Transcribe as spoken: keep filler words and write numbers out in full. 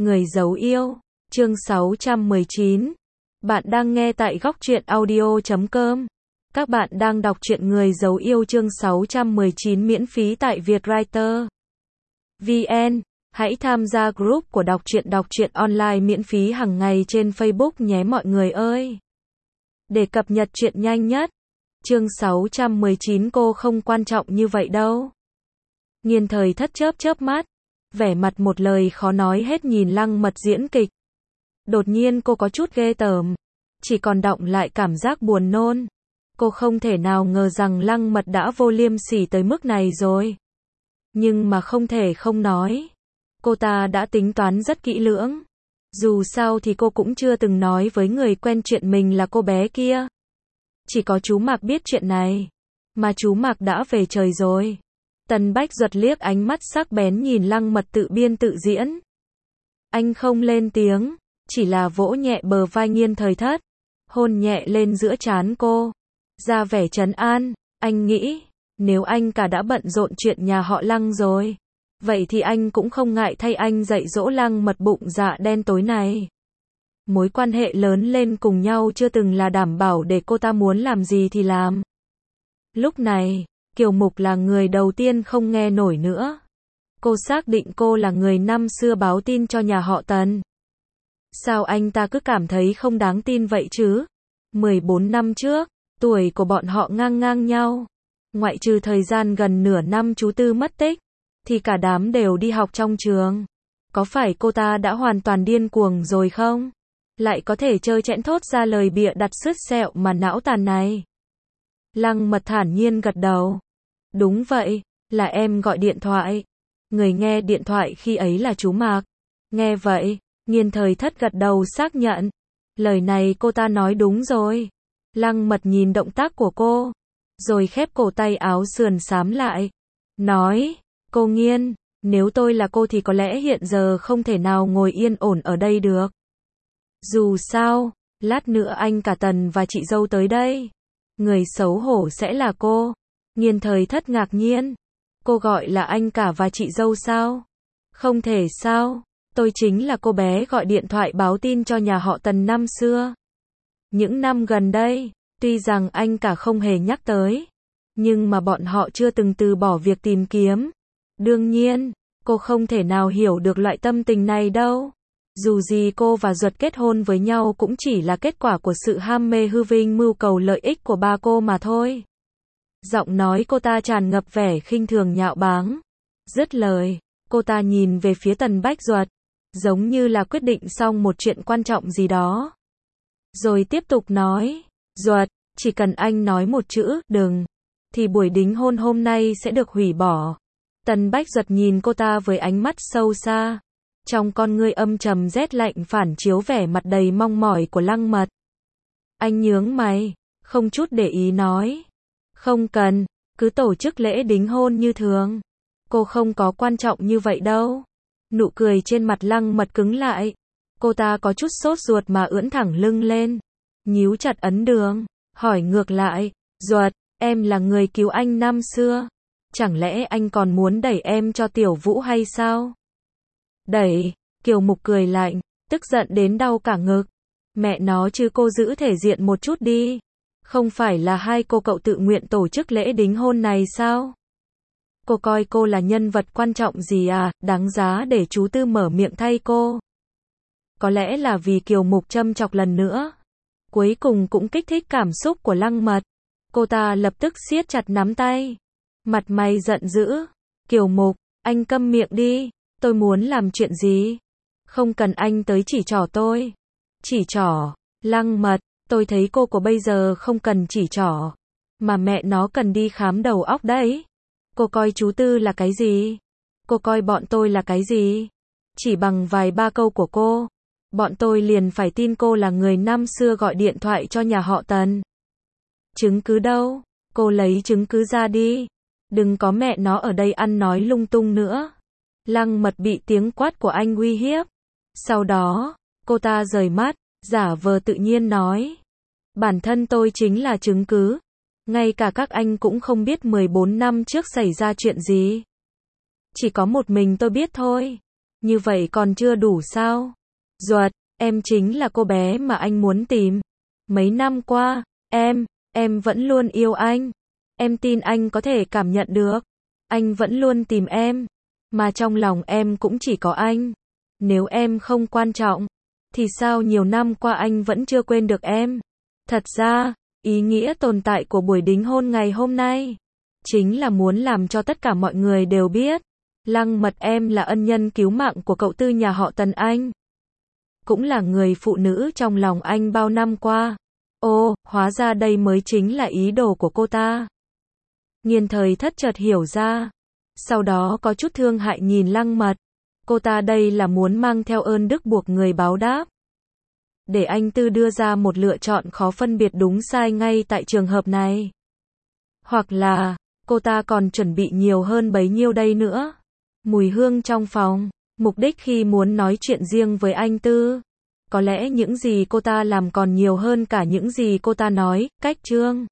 Người giấu yêu, chương sáu trăm mười chín. Bạn đang nghe tại góc truyện audio chấm com. Các bạn đang đọc truyện Người giấu yêu chương sáu trăm mười chín miễn phí tại Vietwriter vê en. Hãy tham gia group của đọc truyện đọc truyện online miễn phí hàng ngày trên Facebook nhé mọi người ơi. Để cập nhật truyện nhanh nhất. Chương sáu trăm mười chín cô không quan trọng như vậy đâu. Nghiên Thời Thất chớp chớp mắt, vẻ mặt một lời khó nói hết nhìn Lăng Mật diễn kịch. Đột nhiên cô có chút ghê tởm, chỉ còn đọng lại cảm giác buồn nôn. Cô không thể nào ngờ rằng Lăng Mật đã vô liêm sỉ tới mức này rồi. Nhưng mà không thể không nói, cô ta đã tính toán rất kỹ lưỡng. Dù sao thì cô cũng chưa từng nói với người quen chuyện mình là cô bé kia. Chỉ có chú Mạc biết chuyện này, mà chú Mạc đã về trời rồi. Tần Bách Duật liếc ánh mắt sắc bén nhìn Lăng Mật tự biên tự diễn. Anh không lên tiếng, chỉ là vỗ nhẹ bờ vai Nghiên Thời Thất, hôn nhẹ lên giữa trán cô, ra vẻ trấn an. Anh nghĩ, nếu anh cả đã bận rộn chuyện nhà họ Lăng rồi, vậy thì anh cũng không ngại thay anh dạy dỗ Lăng Mật bụng dạ đen tối này. Mối quan hệ lớn lên cùng nhau chưa từng là đảm bảo để cô ta muốn làm gì thì làm. Lúc này, Kiều Mục là người đầu tiên không nghe nổi nữa. Cô xác định cô là người năm xưa báo tin cho nhà họ Tần. Sao anh ta cứ cảm thấy không đáng tin vậy chứ? mười bốn năm trước, tuổi của bọn họ ngang ngang nhau. Ngoại trừ thời gian gần nửa năm chú Tư mất tích, thì cả đám đều đi học trong trường. Có phải cô ta đã hoàn toàn điên cuồng rồi không? Lại có thể chơi chẽn thốt ra lời bịa đặt sứt sẹo mà não tàn này. Lăng Mật thản nhiên gật đầu. Đúng vậy, là em gọi điện thoại. Người nghe điện thoại khi ấy là chú Mạc. Nghe vậy, Nghiên Thời Thất gật đầu xác nhận. Lời này cô ta nói đúng rồi. Lăng Mật nhìn động tác của cô, rồi khép cổ tay áo sườn xám lại. Nói, cô Nghiên, nếu tôi là cô thì có lẽ hiện giờ không thể nào ngồi yên ổn ở đây được. Dù sao, lát nữa anh cả Tần và chị dâu tới đây. Người xấu hổ sẽ là cô. Nghiên Thời Thất ngạc nhiên. Cô gọi là anh cả và chị dâu sao? Không thể sao? Tôi chính là cô bé gọi điện thoại báo tin cho nhà họ Tần năm xưa. Những năm gần đây, tuy rằng anh cả không hề nhắc tới, nhưng mà bọn họ chưa từng từ bỏ việc tìm kiếm. Đương nhiên, cô không thể nào hiểu được loại tâm tình này đâu. Dù gì cô và Duật kết hôn với nhau cũng chỉ là kết quả của sự ham mê hư vinh mưu cầu lợi ích của ba cô mà thôi. Giọng nói cô ta tràn ngập vẻ khinh thường nhạo báng. Dứt lời, cô ta nhìn về phía Tần Bách Duật, giống như là quyết định xong một chuyện quan trọng gì đó. Rồi tiếp tục nói, Duật, chỉ cần anh nói một chữ, đừng, thì buổi đính hôn hôm nay sẽ được hủy bỏ. Tần Bách Duật nhìn cô ta với ánh mắt sâu xa. Trong con ngươi âm trầm rét lạnh phản chiếu vẻ mặt đầy mong mỏi của Lăng Mật. Anh nhướng mày, không chút để ý nói. Không cần, cứ tổ chức lễ đính hôn như thường. Cô không có quan trọng như vậy đâu. Nụ cười trên mặt Lăng Mật cứng lại. Cô ta có chút sốt ruột mà ưỡn thẳng lưng lên, nhíu chặt ấn đường, hỏi ngược lại, Duật, em là người cứu anh năm xưa. Chẳng lẽ anh còn muốn đẩy em cho Tiểu Vũ hay sao? Đẩy, Kiều Mục cười lạnh, tức giận đến đau cả ngực. Mẹ nó chứ cô giữ thể diện một chút đi. Không phải là hai cô cậu tự nguyện tổ chức lễ đính hôn này sao? Cô coi cô là nhân vật quan trọng gì à, đáng giá để chú Tư mở miệng thay cô. Có lẽ là vì Kiều Mục châm chọc lần nữa, cuối cùng cũng kích thích cảm xúc của Lăng Mật. Cô ta lập tức siết chặt nắm tay, mặt mày giận dữ. Kiều Mục, anh câm miệng đi. Tôi muốn làm chuyện gì? Không cần anh tới chỉ trỏ tôi. Chỉ trỏ? Lăng Mật, tôi thấy cô của bây giờ không cần chỉ trỏ, mà mẹ nó cần đi khám đầu óc đấy. Cô coi chú Tư là cái gì? Cô coi bọn tôi là cái gì? Chỉ bằng vài ba câu của cô, bọn tôi liền phải tin cô là người năm xưa gọi điện thoại cho nhà họ Tần. Chứng cứ đâu? Cô lấy chứng cứ ra đi. Đừng có mẹ nó ở đây ăn nói lung tung nữa. Lăng Mật bị tiếng quát của anh uy hiếp. Sau đó, cô ta rời mắt, giả vờ tự nhiên nói. Bản thân tôi chính là chứng cứ. Ngay cả các anh cũng không biết mười bốn năm trước xảy ra chuyện gì. Chỉ có một mình tôi biết thôi. Như vậy còn chưa đủ sao? Duật, em chính là cô bé mà anh muốn tìm. Mấy năm qua, em, em vẫn luôn yêu anh. Em tin anh có thể cảm nhận được. Anh vẫn luôn tìm em. Mà trong lòng em cũng chỉ có anh. Nếu em không quan trọng, thì sao nhiều năm qua anh vẫn chưa quên được em? Thật ra, ý nghĩa tồn tại của buổi đính hôn ngày hôm nay chính là muốn làm cho tất cả mọi người đều biết, Lăng Mật em là ân nhân cứu mạng của cậu Tư nhà họ Tần anh. Cũng là người phụ nữ trong lòng anh bao năm qua. Ô, hóa ra đây mới chính là ý đồ của cô ta. Nghiên Thời Thất chợt hiểu ra. Sau đó có chút thương hại nhìn Lăng Mật. Cô ta đây là muốn mang theo ơn đức buộc người báo đáp. Để anh Tư đưa ra một lựa chọn khó phân biệt đúng sai ngay tại trường hợp này. Hoặc là, cô ta còn chuẩn bị nhiều hơn bấy nhiêu đây nữa. Mùi hương trong phòng, mục đích khi muốn nói chuyện riêng với anh Tư. Có lẽ những gì cô ta làm còn nhiều hơn cả những gì cô ta nói, cách trương.